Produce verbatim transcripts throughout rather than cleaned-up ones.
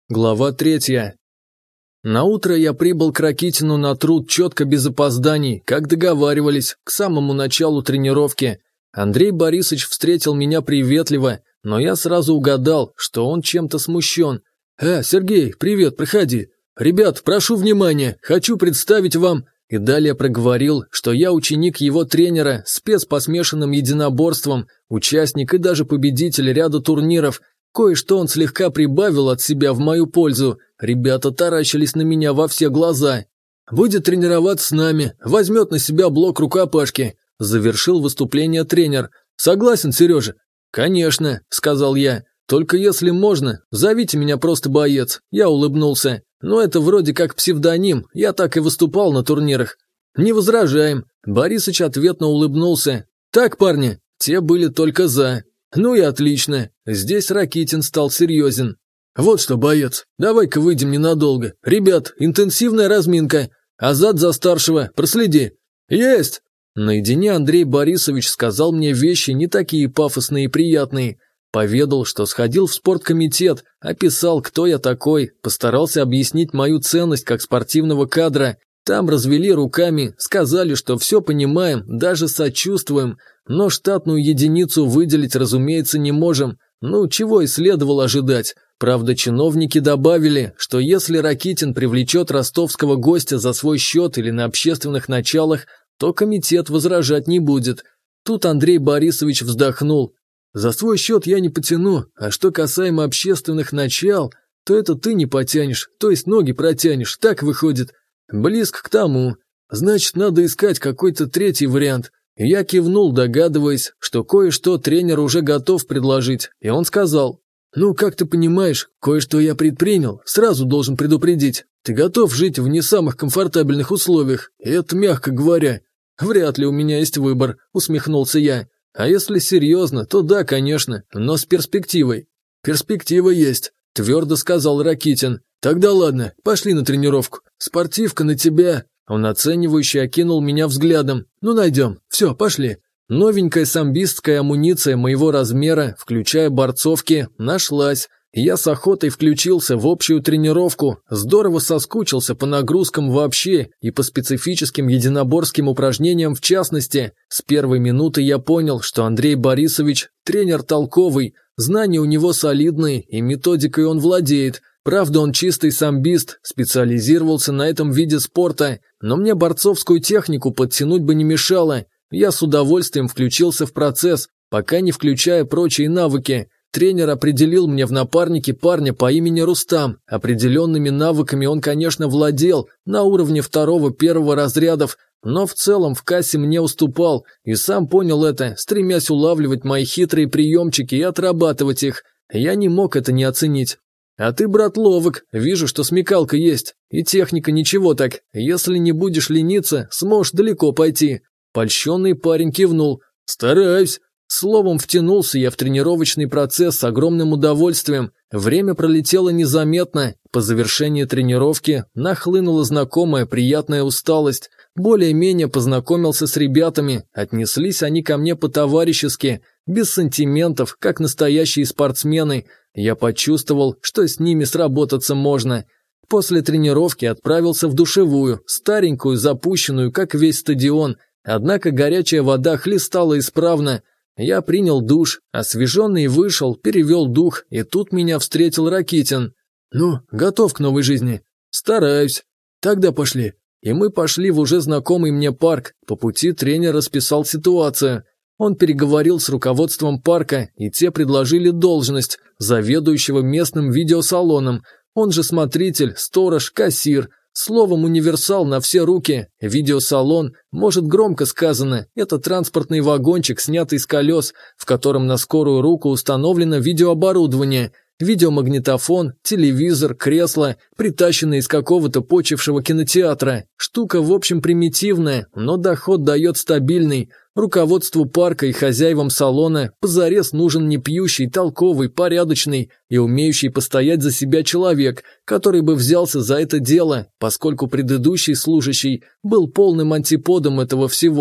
Глава третья. Наутро я прибыл к Ракитину на труд четко без опозданий, как договаривались, к самому началу тренировки. Андрей Борисович встретил меня приветливо, но я сразу угадал, что он чем-то смущен. «А, Сергей, привет, проходи. Ребят, прошу внимания, хочу представить вам...» И далее проговорил, что я ученик его тренера, спец по смешанным единоборствам, участник и даже победитель ряда турниров. Кое-что он слегка прибавил от себя в мою пользу. Ребята таращились на меня во все глаза. «Будет тренироваться с нами, возьмет на себя блок рукопашки», – завершил выступление тренер. «Согласен, Сережа?» «Конечно», – сказал я. «Только если можно, зовите меня просто боец». Я улыбнулся. «Но это вроде как псевдоним, я так и выступал на турнирах». «Не возражаем». Борисыч ответно улыбнулся. «Так, парни?» Те были только за. «Ну и отлично». Здесь Ракитин стал серьезен. «Вот что, боец, давай-ка выйдем ненадолго. Ребят, интенсивная разминка. Азат за старшего, проследи». «Есть!» Наедине Андрей Борисович сказал мне вещи не такие пафосные и приятные. Поведал, что сходил в спорткомитет, описал, кто я такой, постарался объяснить мою ценность как спортивного кадра. Там развели руками, сказали, что все понимаем, даже сочувствуем, но штатную единицу выделить, разумеется, не можем. Ну, чего и следовало ожидать. Правда, чиновники добавили, что если Ракитин привлечет ростовского гостя за свой счет или на общественных началах, то комитет возражать не будет. Тут Андрей Борисович вздохнул. «За свой счет я не потяну, а что касаемо общественных начал, то это ты не потянешь, то есть ноги протянешь, так выходит». «Близко к тому. Значит, надо искать какой-то третий вариант». Я кивнул, догадываясь, что кое-что тренер уже готов предложить, и он сказал: «Ну, как ты понимаешь, кое-что я предпринял, сразу должен предупредить. Ты готов жить в не самых комфортабельных условиях, и это мягко говоря». «Вряд ли у меня есть выбор», — усмехнулся я. «А если серьезно, то да, конечно, но с перспективой». «Перспектива есть», — твердо сказал Ракитин. «Тогда ладно, пошли на тренировку. Спортивка на тебя». Он оценивающе окинул меня взглядом. «Ну, найдем. Все, пошли». Новенькая самбистская амуниция моего размера, включая борцовки, нашлась. Я с охотой включился в общую тренировку, здорово соскучился по нагрузкам вообще и по специфическим единоборским упражнениям в частности. С первой минуты я понял, что Андрей Борисович тренер толковый, знания у него солидные и методикой он владеет. Правда, он чистый самбист, специализировался на этом виде спорта, но мне борцовскую технику подтянуть бы не мешало. Я с удовольствием включился в процесс, пока не включая прочие навыки. Тренер определил мне в напарнике парня по имени Рустам. Определенными навыками он, конечно, владел на уровне второго-первого разрядов, но в целом в кассе мне уступал, и сам понял это, стремясь улавливать мои хитрые приемчики и отрабатывать их. Я не мог это не оценить. «А ты, брат, ловок, вижу, что смекалка есть, и техника ничего так, если не будешь лениться, сможешь далеко пойти». Польщенный парень кивнул. «Стараюсь». Словом, втянулся я в тренировочный процесс с огромным удовольствием. Время пролетело незаметно. По завершении тренировки нахлынула знакомая приятная усталость. Более-менее познакомился с ребятами, отнеслись они ко мне по-товарищески, без сантиментов, как настоящие спортсмены. Я почувствовал, что с ними сработаться можно. После тренировки отправился в душевую, старенькую, запущенную, как весь стадион. Однако горячая вода хлестала исправно. Я принял душ, освеженный вышел, перевел дух, и тут меня встретил Ракитин. «Ну, готов к новой жизни?» «Стараюсь». «Тогда пошли». И мы пошли в уже знакомый мне парк. По пути тренер расписал ситуацию. Он переговорил с руководством парка, и те предложили должность заведующего местным видеосалоном. Он же смотритель, сторож, кассир. Словом, универсал на все руки. Видеосалон, может, громко сказано, это транспортный вагончик, снятый с колес, в котором на скорую руку установлено видеооборудование, видеомагнитофон, телевизор, кресло, притащенные из какого-то почившего кинотеатра. Штука, в общем, примитивная, но доход дает стабильный. Руководству парка и хозяевам салона позарез нужен не пьющий, толковый, порядочный и умеющий постоять за себя человек, который бы взялся за это дело, поскольку предыдущий служащий был полным антиподом этого всего.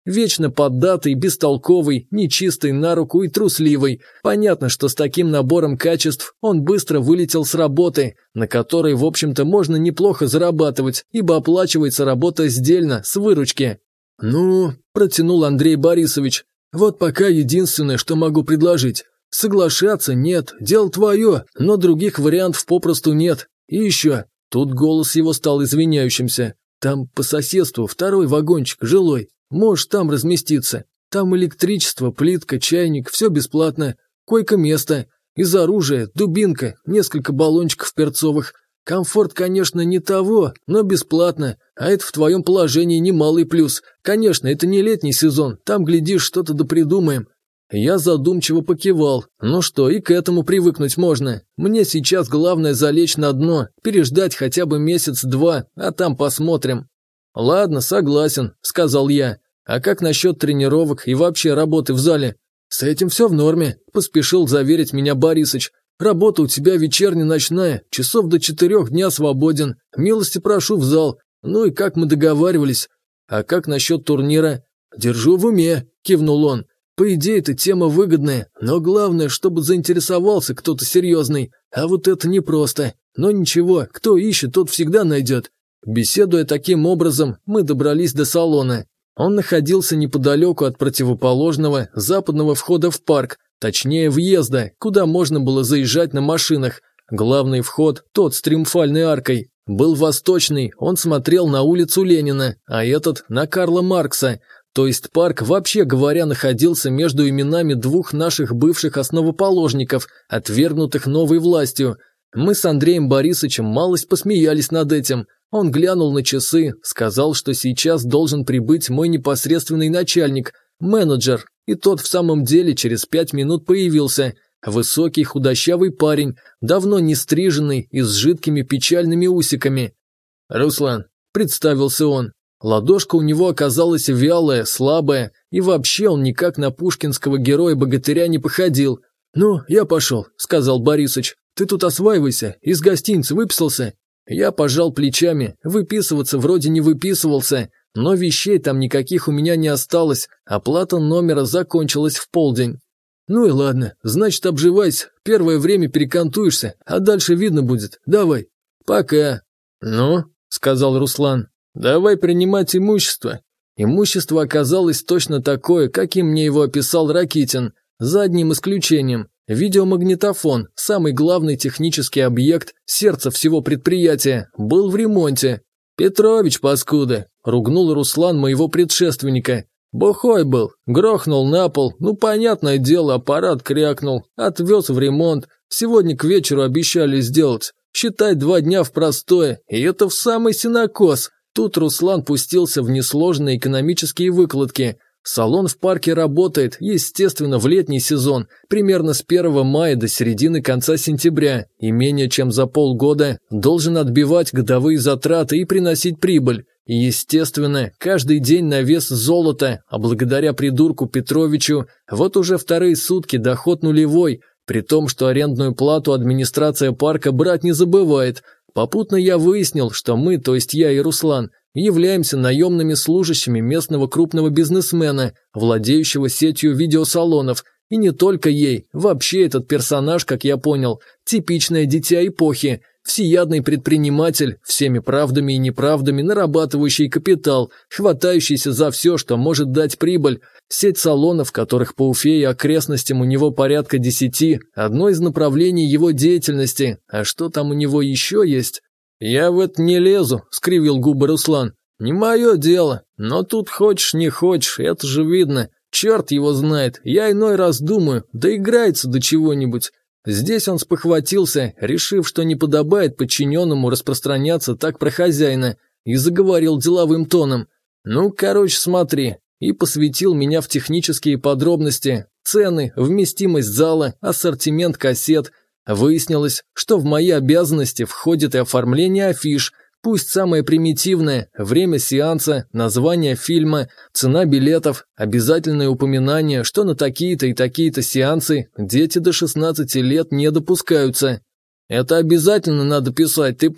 Вечно поддатый, бестолковый, нечистый на руку и трусливый. Понятно, что с таким набором качеств он быстро вылетел с работы, на которой, в общем-то, можно неплохо зарабатывать, ибо оплачивается работа сдельно, с выручки. «Ну», – протянул Андрей Борисович, – «вот пока единственное, что могу предложить. Соглашаться нет, дело твое, но других вариантов попросту нет. И еще». Тут голос его стал извиняющимся. «Там по соседству второй вагончик, жилой. Можешь там разместиться. Там электричество, плитка, чайник, все бесплатно. Койко-место. Из оружия, дубинка, несколько баллончиков перцовых. Комфорт, конечно, не того, но бесплатно. А это в твоем положении немалый плюс. Конечно, это не летний сезон, там, глядишь, что-то допридумаем». Я задумчиво покивал. Ну что, и к этому привыкнуть можно. Мне сейчас главное залечь на дно, переждать хотя бы месяц-два, а там посмотрим. «Ладно, согласен», – сказал я. «А как насчет тренировок и вообще работы в зале?» «С этим все в норме», – поспешил заверить меня Борисыч. «Работа у тебя вечерне-ночная, часов до четырех дня свободен. Милости прошу в зал. Ну и как мы договаривались». «А как насчет турнира?» «Держу в уме», – кивнул он. «По идее, эта тема выгодная, но главное, чтобы заинтересовался кто-то серьезный. А вот это непросто. Но ничего, кто ищет, тот всегда найдет». Беседуя таким образом, мы добрались до салона. Он находился неподалеку от противоположного западного входа в парк, точнее въезда, куда можно было заезжать на машинах. Главный вход, тот с триумфальной аркой, был восточный, он смотрел на улицу Ленина, а этот на Карла Маркса. То есть парк, вообще говоря, находился между именами двух наших бывших основоположников, отвергнутых новой властью. Мы с Андреем Борисовичем малость посмеялись над этим. Он глянул на часы, сказал, что сейчас должен прибыть мой непосредственный начальник, менеджер, и тот в самом деле через пять минут появился. Высокий худощавый парень, давно не стриженный и с жидкими печальными усиками. «Руслан», – представился он. Ладошка у него оказалась вялая, слабая, и вообще он никак на пушкинского героя-богатыря не походил. «Ну, я пошел», – сказал Борисыч. «Ты тут осваивайся, из гостиницы выписался?» Я пожал плечами, выписываться вроде не выписывался, но вещей там никаких у меня не осталось, оплата номера закончилась в полдень. «Ну и ладно, значит, обживайся, первое время перекантуешься, а дальше видно будет, давай». «Пока». «Ну», – сказал Руслан, – «давай принимать имущество». Имущество оказалось точно такое, каким мне его описал Ракитин, за одним исключением. Видеомагнитофон, самый главный технический объект, сердце всего предприятия, был в ремонте. «Петрович, паскуда!» – ругнул Руслан моего предшественника. «Бухой был, грохнул на пол, ну, понятное дело, аппарат крякнул, отвез в ремонт, сегодня к вечеру обещали сделать. Считай, два дня в простое, и это в самый сенокос». Тут Руслан пустился в несложные экономические выкладки. Салон в парке работает, естественно, в летний сезон, примерно с первого мая до середины-конца сентября, и менее чем за полгода должен отбивать годовые затраты и приносить прибыль. И, естественно, каждый день на вес золота, а благодаря придурку Петровичу, вот уже вторые сутки доход нулевой, при том, что арендную плату администрация парка брать не забывает. Попутно я выяснил, что мы, то есть я и Руслан, являемся наемными служащими местного крупного бизнесмена, владеющего сетью видеосалонов, и не только ей, вообще этот персонаж, как я понял, типичное дитя эпохи, всеядный предприниматель, всеми правдами и неправдами нарабатывающий капитал, хватающийся за все, что может дать прибыль. Сеть салонов, которых по Уфе и окрестностям у него порядка десяти, одно из направлений его деятельности, а что там у него еще есть? «Я в это не лезу», – скривил губы Руслан. «Не мое дело, но тут хочешь не хочешь, это же видно. Черт его знает, я иной раз думаю, доиграется до чего-нибудь». Здесь он спохватился, решив, что не подобает подчиненному распространяться так про хозяина, и заговорил деловым тоном. «Ну, короче, смотри», и посвятил меня в технические подробности, цены, вместимость зала, ассортимент кассет. Выяснилось, что в мои обязанности входит и оформление афиш, пусть самое примитивное, время сеанса, название фильма, цена билетов, обязательное упоминание, что на такие-то и такие-то сеансы дети до шестнадцати лет не допускаются. «Это обязательно надо писать, ты понял?»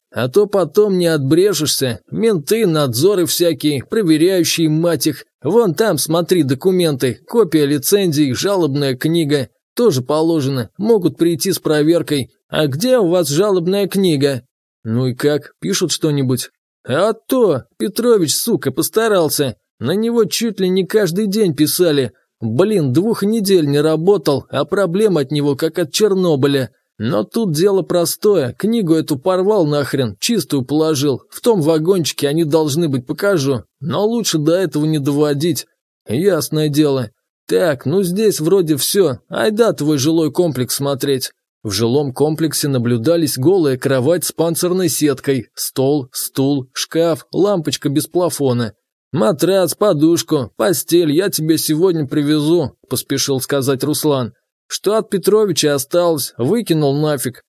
А то потом не отбрежешься. Менты, надзоры всякие, проверяющие, мать их. Вон там, смотри, документы, копия лицензии, жалобная книга. Тоже положено, могут прийти с проверкой. А где у вас жалобная книга? Ну и как, пишут что-нибудь? А то, Петрович, сука, постарался. На него чуть ли не каждый день писали. Блин, двух недель не работал, а проблем от него как от Чернобыля. Но тут дело простое, книгу эту порвал нахрен, чистую положил. В том вагончике они должны быть, покажу. Но лучше до этого не доводить. Ясное дело. Так, ну здесь вроде все. Айда твой жилой комплекс смотреть. В жилом комплексе наблюдались голая кровать с панцирной сеткой, стол, стул, шкаф, лампочка без плафона. «Матрац, подушку, постель я тебе сегодня привезу», – поспешил сказать Руслан. «Что от Петровича осталось, выкинул нафиг».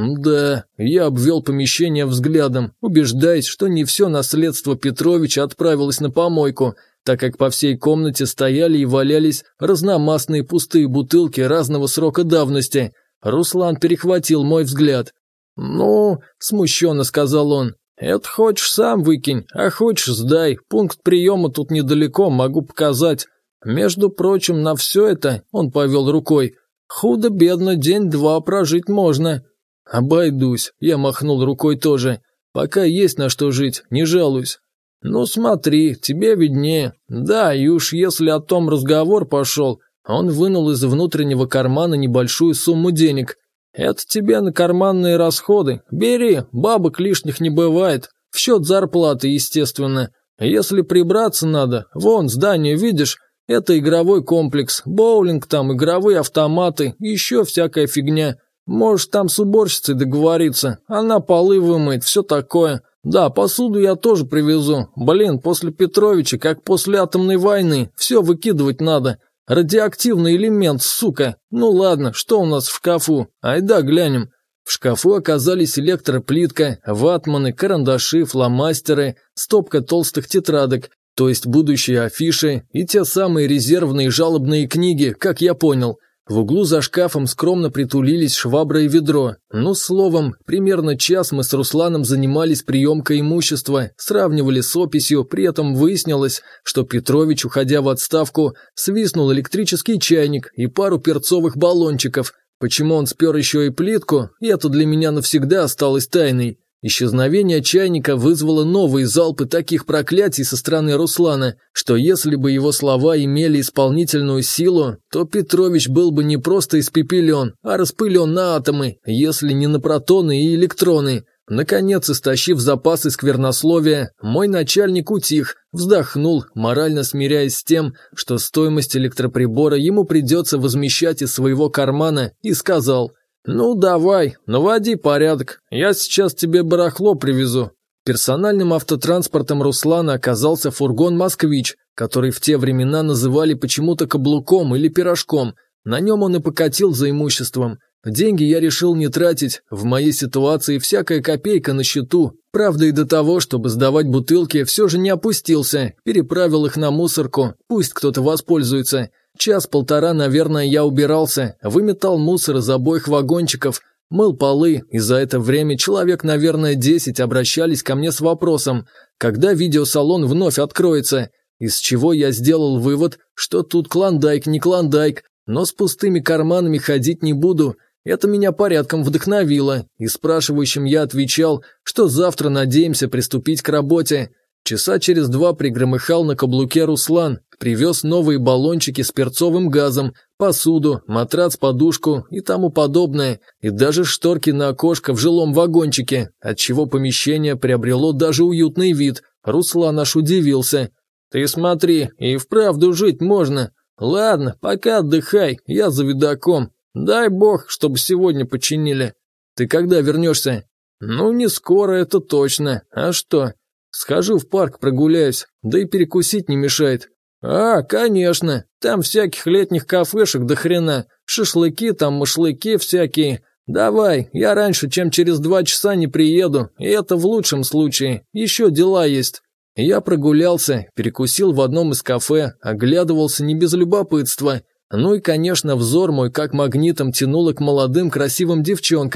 Да, я обвел помещение взглядом, убеждаясь, что не все наследство Петровича отправилось на помойку, так как по всей комнате стояли и валялись разномастные пустые бутылки разного срока давности. Руслан перехватил мой взгляд. «Ну», – смущенно сказал он, – «это хочешь сам выкинь, а хочешь сдай, пункт приема тут недалеко, могу показать. Между прочим, на все это», – он повел рукой, – «худо-бедно день-два прожить можно». «Обойдусь», – я махнул рукой тоже, – «пока есть на что жить, не жалуюсь». «Ну смотри, тебе виднее. Да, и уж если о том разговор пошел». Он вынул из внутреннего кармана небольшую сумму денег. «Это тебе на карманные расходы. Бери, бабок лишних не бывает. В счет зарплаты, естественно. Если прибраться надо, вон здание видишь, это игровой комплекс, боулинг там, игровые автоматы, еще всякая фигня. Можешь там с уборщицей договориться, она полы вымоет, все такое. Да, посуду я тоже привезу. Блин, после Петровича, как после атомной войны, все выкидывать надо». Радиоактивный элемент, сука. Ну ладно, что у нас в шкафу? Айда глянем. В шкафу оказались электроплитка, ватманы, карандаши, фломастеры, стопка толстых тетрадок, то есть будущие афиши и те самые резервные жалобные книги, как я понял. В углу за шкафом скромно притулились швабра и ведро. Ну, словом, примерно час мы с Русланом занимались приемкой имущества, сравнивали с описью, при этом выяснилось, что Петрович, уходя в отставку, свистнул электрический чайник и пару перцовых баллончиков. Почему он спер еще и плитку, это для меня навсегда осталось тайной. Исчезновение чайника вызвало новые залпы таких проклятий со стороны Руслана, что если бы его слова имели исполнительную силу, то Петрович был бы не просто испепелен, а распылен на атомы, если не на протоны и электроны. Наконец, истощив запасы сквернословия, мой начальник утих, вздохнул, морально смиряясь с тем, что стоимость электроприбора ему придется возмещать из своего кармана, и сказал: «Ну давай, наводи порядок, я сейчас тебе барахло привезу». Персональным автотранспортом Руслана оказался фургон «Москвич», который в те времена называли почему-то каблуком или пирожком. На нем он и покатил за имуществом. Деньги я решил не тратить, в моей ситуации всякая копейка на счету. Правда, и до того, чтобы сдавать бутылки, все же не опустился, переправил их на мусорку, пусть кто-то воспользуется. Час-полтора, наверное, я убирался, выметал мусор из обоих вагончиков, мыл полы, и за это время человек, наверное, десять обращались ко мне с вопросом, когда видеосалон вновь откроется, из чего я сделал вывод, что тут клондайк не клондайк, но с пустыми карманами ходить не буду. Это меня порядком вдохновило, и спрашивающим я отвечал, что завтра надеемся приступить к работе. Часа через два пригромыхал на каблуке Руслан, привез новые баллончики с перцовым газом, посуду, матрац, подушку и тому подобное, и даже шторки на окошко в жилом вагончике, отчего помещение приобрело даже уютный вид. Руслан аж удивился. «Ты смотри, и вправду жить можно. Ладно, пока отдыхай, я за видаком. Дай бог, чтобы сегодня починили. Ты когда вернешься?» «Ну, не скоро, это точно. А что?» «Схожу в парк прогуляюсь, да и перекусить не мешает». «А, конечно, там всяких летних кафешек до хрена, шашлыки там, машлыки всякие. Давай, я раньше, чем через два часа не приеду, и это в лучшем случае, еще дела есть». Я прогулялся, перекусил в одном из кафе, оглядывался не без любопытства. Ну и, конечно, взор мой как магнитом тянуло к молодым красивым девчонкам.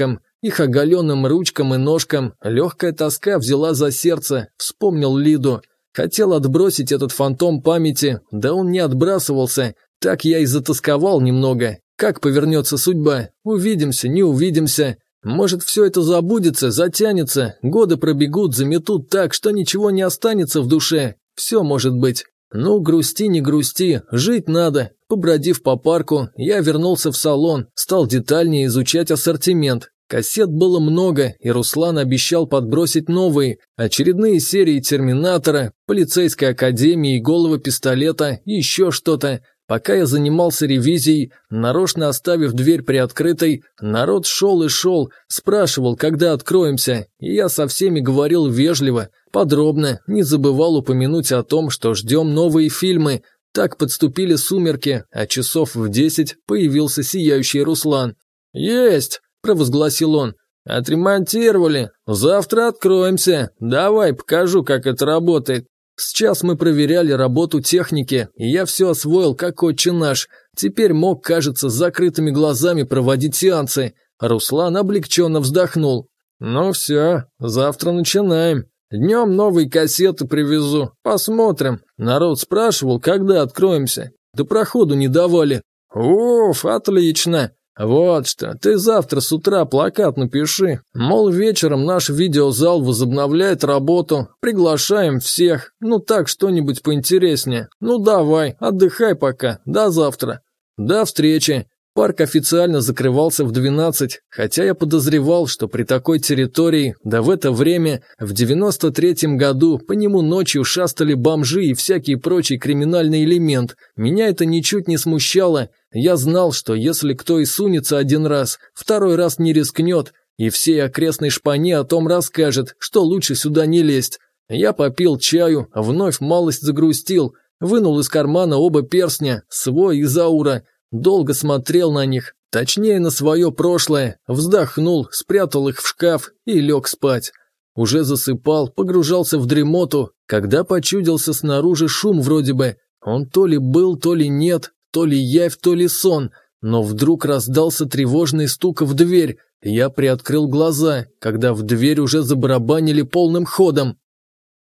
их оголенным ручкам и ножкам. Легкая тоска взяла за сердце, вспомнил Лиду. Хотел отбросить этот фантом памяти, да он не отбрасывался. Так я и затасковал немного. Как повернется судьба? Увидимся, не увидимся. Может, все это забудется, затянется, годы пробегут, заметут так, что ничего не останется в душе. Все может быть. Ну, грусти, не грусти, жить надо. Побродив по парку, я вернулся в салон, стал детальнее изучать ассортимент. Кассет было много, и Руслан обещал подбросить новые, очередные серии «Терминатора», «Полицейской академии», «Голого пистолета» и еще что-то. Пока я занимался ревизией, нарочно оставив дверь приоткрытой, народ шел и шел, спрашивал, когда откроемся, и я со всеми говорил вежливо, подробно, не забывал упомянуть о том, что ждем новые фильмы. Так подступили сумерки, а часов в десять появился сияющий Руслан. «Есть!» – провозгласил он. «Отремонтировали. Завтра откроемся. Давай покажу, как это работает». Сейчас мы проверяли работу техники, и я все освоил, как отче наш. Теперь мог, кажется, с закрытыми глазами проводить сеансы. Руслан облегченно вздохнул. «Ну все, завтра начинаем. Днем новые кассеты привезу. Посмотрим. Народ спрашивал, когда откроемся. Да проходу не давали». «Уф, отлично. Вот что, ты завтра с утра плакат напиши. Мол, вечером наш видеозал возобновляет работу. Приглашаем всех. Ну так, что-нибудь поинтереснее. Ну давай, отдыхай пока. До завтра». До встречи. Парк официально закрывался в двенадцать, хотя я подозревал, что при такой территории, да в это время, в девяносто третьем году, по нему ночью шастали бомжи и всякий прочий криминальный элемент. Меня это ничуть не смущало. Я знал, что если кто и сунется один раз, второй раз не рискнет, и всей окрестной шпане о том расскажет, что лучше сюда не лезть. Я попил чаю, вновь малость загрустил, вынул из кармана оба перстня, свой и Заура. Долго смотрел на них, точнее на свое прошлое, вздохнул, спрятал их в шкаф и лег спать. Уже засыпал, погружался в дремоту, когда почудился снаружи шум вроде бы. Он то ли был, то ли нет, то ли явь, то ли сон, но вдруг раздался тревожный стук в дверь. Я приоткрыл глаза, когда в дверь уже забарабанили полным ходом.